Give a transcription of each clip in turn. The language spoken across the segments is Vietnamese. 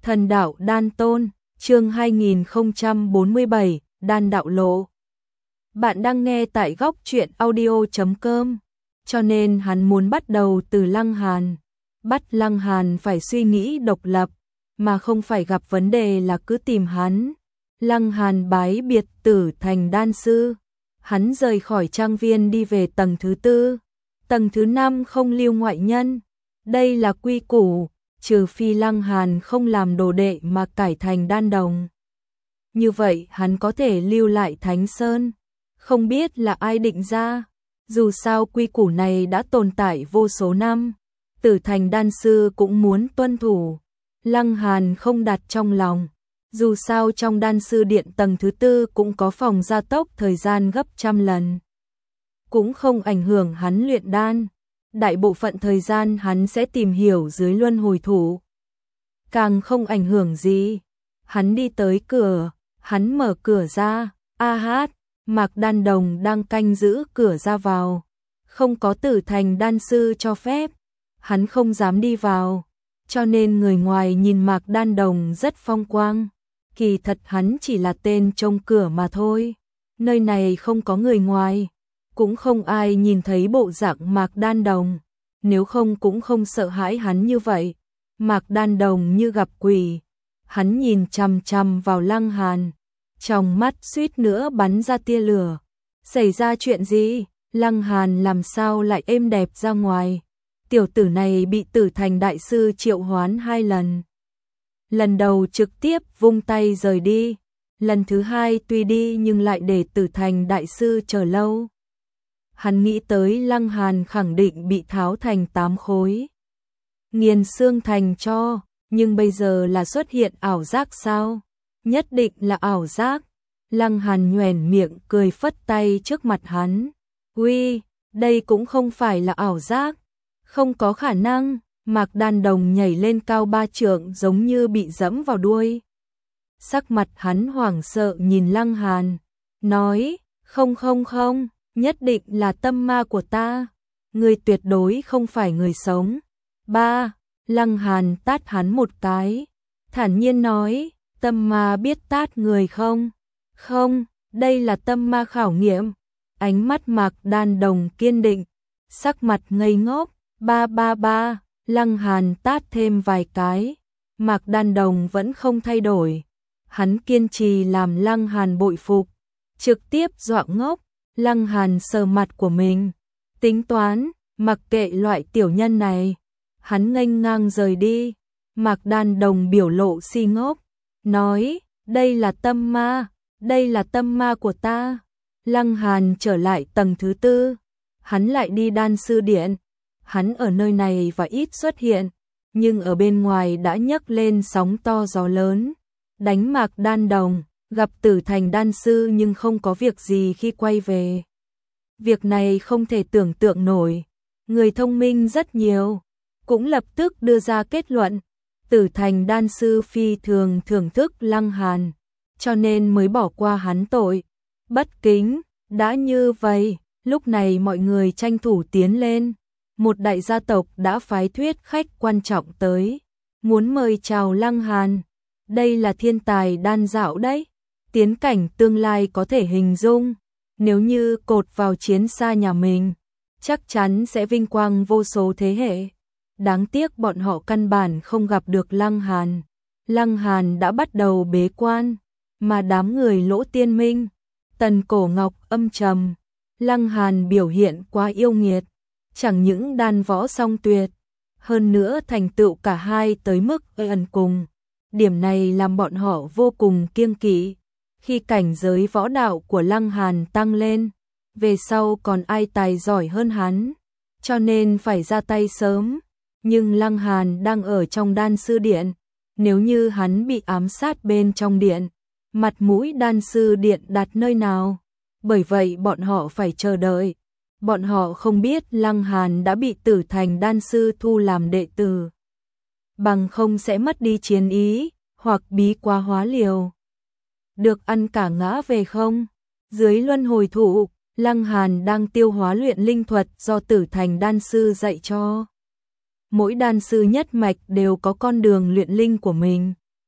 Thần đạo đan tôn, chương 2047, đan đạo lộ. Bạn đang nghe tại góc truyện audio.com, cho nên hắn muốn bắt đầu từ Lăng Hàn. Bắt Lăng Hàn phải suy nghĩ độc lập, mà không phải gặp vấn đề là cứ tìm hắn. Lăng Hàn bái biệt Tử thành đan sư. Hắn rời khỏi trang viên đi về tầng thứ 4. Tầng thứ 5 không lưu ngoại nhân. Đây là quy củ, trừ phi Lăng Hàn không làm đồ đệ mà cải thành đan đồng. Như vậy hắn có thể lưu lại Thánh Sơn. Không biết là ai định ra. Dù sao quy củ này đã tồn tại vô số năm. Tử thành đan sư cũng muốn tuân thủ. Lăng Hàn không đặt trong lòng. Dù sao trong đan sư điện tầng thứ 4 cũng có phòng gia tốc thời gian gấp trăm lần. Cũng không ảnh hưởng hắn luyện đan. Đại bộ phận thời gian hắn sẽ tìm hiểu dưới luân hồi thủ. Càng không ảnh hưởng gì. Hắn đi tới cửa, hắn mở cửa ra, Mạc Đan Đồng đang canh giữ cửa ra vào. Không có Tử thành đan sư cho phép, hắn không dám đi vào. Cho nên người ngoài nhìn Mạc Đan Đồng rất phong quang. Kỳ thật hắn chỉ là tên trông cửa mà thôi. Nơi này không có người ngoài. Cũng không ai nhìn thấy bộ dạng Mạc Đan Đồng, nếu không cũng không sợ hãi hắn như vậy. Mạc Đan Đồng như gặp quỷ, hắn nhìn chằm chằm vào Lăng Hàn, trong mắt suýt nữa bắn ra tia lửa. Xảy ra chuyện gì? Lăng Hàn làm sao lại êm đẹp ra ngoài? Tiểu tử này bị Tử thành đại sư triệu hoán 2 lần. Lần đầu trực tiếp vung tay rời đi, lần thứ 2 tuy đi nhưng lại để Tử thành đại sư chờ lâu. Hắn nghĩ tới Lăng Hàn khẳng định bị tháo thành 8 khối. Nghiền xương thành cho, nhưng bây giờ là xuất hiện ảo giác sao? Nhất định là ảo giác. Lăng Hàn nhoẻn miệng cười phất tay trước mặt hắn. Uy, đây cũng không phải là ảo giác. Không có khả năng. Mạc Đan Đồng nhảy lên cao 3 trượng giống như bị dẫm vào đuôi. Sắc mặt hắn hoảng sợ nhìn Lăng Hàn, nói, không, nhất định là tâm ma của ta. Ngươi tuyệt đối không phải người sống. Lăng Hàn tát hắn một cái, thản nhiên nói, tâm ma biết tát người không? Không, đây là tâm ma khảo nghiệm. Ánh mắt Mạc Đan Đồng kiên định, sắc mặt ngây ngốc. Lăng Hàn tát thêm vài cái, Mạc Đan Đồng vẫn không thay đổi. Hắn kiên trì làm Lăng Hàn bội phục, trực tiếp dọa ngốc. Lăng Hàn sờ mặt của mình, tính toán, mặc kệ loại tiểu nhân này. Hắn nghênh ngang rời đi. Mạc Đan Đồng biểu lộ si ngốc, nói, đây là tâm ma của ta. Lăng Hàn trở lại tầng thứ 4, hắn lại đi đan sư điện. Hắn ở nơi này và ít xuất hiện, nhưng ở bên ngoài đã nhấc lên sóng to gió lớn, đánh Mạc Đan Đồng. Gặp Tử thành đan sư nhưng không có việc gì khi quay về. Việc này không thể tưởng tượng nổi. Người thông minh rất nhiều, cũng lập tức đưa ra kết luận. Tử thành đan sư phi thường thưởng thức Lăng Hàn, cho nên mới bỏ qua hắn tội. Bất kính, đã như vậy, lúc này mọi người tranh thủ tiến lên. Một đại gia tộc đã phái thuyết khách quan trọng tới, muốn mời chào Lăng Hàn. Đây là thiên tài đan dạo đấy. Tiến cảnh tương lai có thể hình dung, nếu như cột vào chiến xa nhà mình, chắc chắn sẽ vinh quang vô số thế hệ. Đáng tiếc bọn họ căn bản không gặp được Lăng Hàn. Lăng Hàn đã bắt đầu bế quan, mà đám người Lỗ Tiên Minh, Tần Cổ Ngọc âm trầm. Lăng Hàn biểu hiện quá yêu nghiệt, chẳng những đan võ song tuyệt, hơn nữa thành tựu cả hai tới mức ẩn cùng. Điểm này làm bọn họ vô cùng kiêng kỵ. Khi cảnh giới võ đạo của Lăng Hàn tăng lên, về sau còn ai tài giỏi hơn hắn, cho nên phải ra tay sớm. Nhưng Lăng Hàn đang ở trong đan sư điện, nếu như hắn bị ám sát bên trong điện, mặt mũi đan sư điện đặt nơi nào? Bởi vậy bọn họ phải chờ đợi. Bọn họ không biết Lăng Hàn đã bị Tử thành đan sư thu làm đệ tử, bằng không sẽ mất đi chiến ý, hoặc bí quá hóa liều. Được ăn cả ngã về không? Dưới luân hồi thủ, Lăng Hàn đang tiêu hóa luyện linh thuật do Tử thành đan sư dạy cho. Mỗi đan sư nhất mạch đều có con đường luyện linh của mình,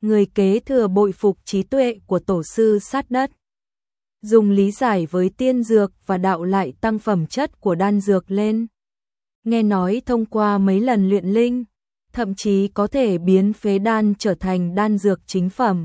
người kế thừa bội phục trí tuệ của tổ sư sát đất. Dùng lý giải với tiên dược và đạo lại tăng phẩm chất của đan dược lên. Nghe nói thông qua mấy lần luyện linh, thậm chí có thể biến phế đan trở thành đan dược chính phẩm.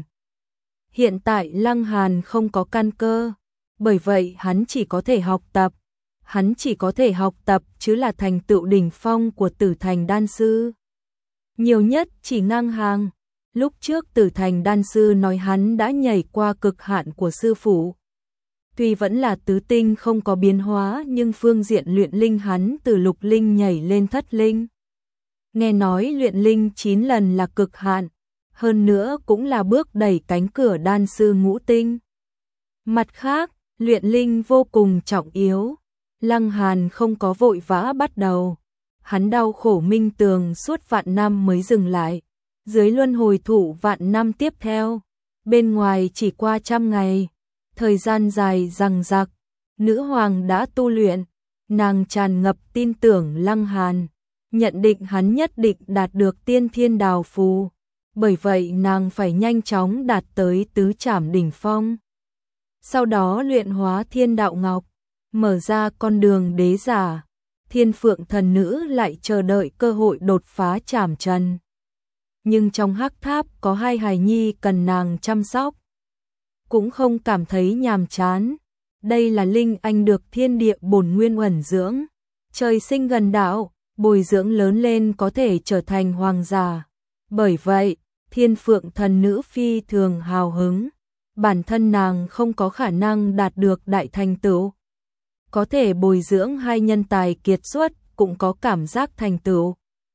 Hiện tại Lăng Hàn không có căn cơ, bởi vậy hắn chỉ có thể học tập. Hắn chỉ có thể học tập chứ là thành tựu đỉnh phong của Tử Thành đan sư. Nhiều nhất chỉ ngang hàng. Lúc trước Tử Thành đan sư nói hắn đã nhảy qua cực hạn của sư phụ. Tuy vẫn là tứ tinh không có biến hóa nhưng phương diện luyện linh hắn từ lục linh nhảy lên thất linh. Nghe nói luyện linh 9 lần là cực hạn, hơn nữa cũng là bước đẩy cánh cửa đan sư ngũ tinh. Mặt khác, luyện linh vô cùng trọng yếu. Lăng Hàn không có vội vã bắt đầu. Hắn đau khổ minh tường suốt vạn năm mới dừng lại. Dưới luân hồi thụ vạn năm tiếp theo, bên ngoài chỉ qua 100 ngày. Thời gian dài dằng dặc, nữ hoàng đã tu luyện, nàng tràn ngập tin tưởng Lăng Hàn, nhận định hắn nhất định đạt được tiên thiên đào phù, bởi vậy nàng phải nhanh chóng đạt tới tứ trảm đỉnh phong. Sau đó luyện hóa thiên đạo ngọc, mở ra con đường đế giả, thiên phượng thần nữ lại chờ đợi cơ hội đột phá trảm trần. Nhưng trong hắc tháp có 2 hài nhi cần nàng chăm sóc. Cũng không cảm thấy nhàm chán. Đây là linh anh được thiên địa bổn nguyên ẩn dưỡng, trời sinh gần đạo, bồi dưỡng lớn lên có thể trở thành hoàng giả. Bởi vậy, thiên phượng thần nữ phi thường hào hứng, bản thân nàng không có khả năng đạt được đại thành tựu. Có thể bồi dưỡng 2 nhân tài kiệt xuất cũng có cảm giác thành tựu.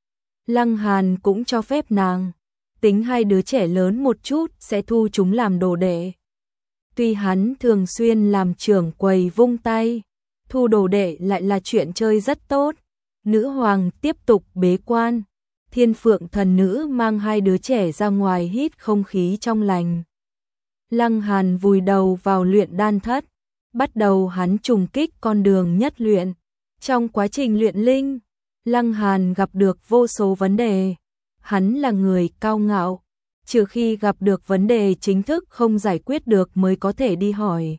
Lăng Hàn cũng cho phép nàng, tính 2 đứa trẻ lớn một chút sẽ thu chúng làm đồ đệ. Tuy hắn thường xuyên làm trưởng quầy vung tay, thu đồ đệ lại là chuyện chơi rất tốt. Nữ hoàng tiếp tục bế quan, thiên phượng thần nữ mang 2 đứa trẻ ra ngoài hít không khí trong lành. Lăng Hàn vùi đầu vào luyện đan thất, bắt đầu hắn trùng kích con đường nhất luyện. Trong quá trình luyện linh, Lăng Hàn gặp được vô số vấn đề. Hắn là người cao ngạo, trừ khi gặp được vấn đề chính thức không giải quyết được mới có thể đi hỏi.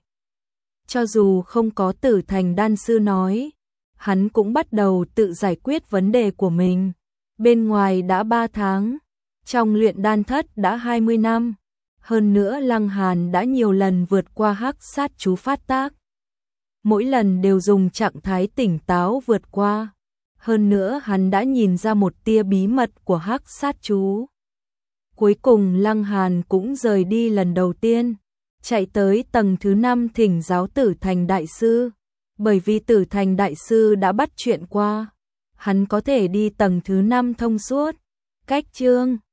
Cho dù không có Tử Thành đan sư nói, hắn cũng bắt đầu tự giải quyết vấn đề của mình. Bên ngoài đã 3 tháng, trong luyện đan thất đã 20 năm. Hơn nữa Lăng Hàn đã nhiều lần vượt qua hắc sát chú phát tác. Mỗi lần đều dùng trạng thái tỉnh táo vượt qua. Hơn nữa hắn đã nhìn ra một tia bí mật của hắc sát chú. Cuối cùng Lăng Hàn cũng rời đi lần đầu tiên, chạy tới tầng thứ 5 thỉnh giáo Tử Thành đại sư. Bởi vì Tử Thành đại sư đã bắt chuyện qua, hắn có thể đi tầng thứ 5 thông suốt. Cách chương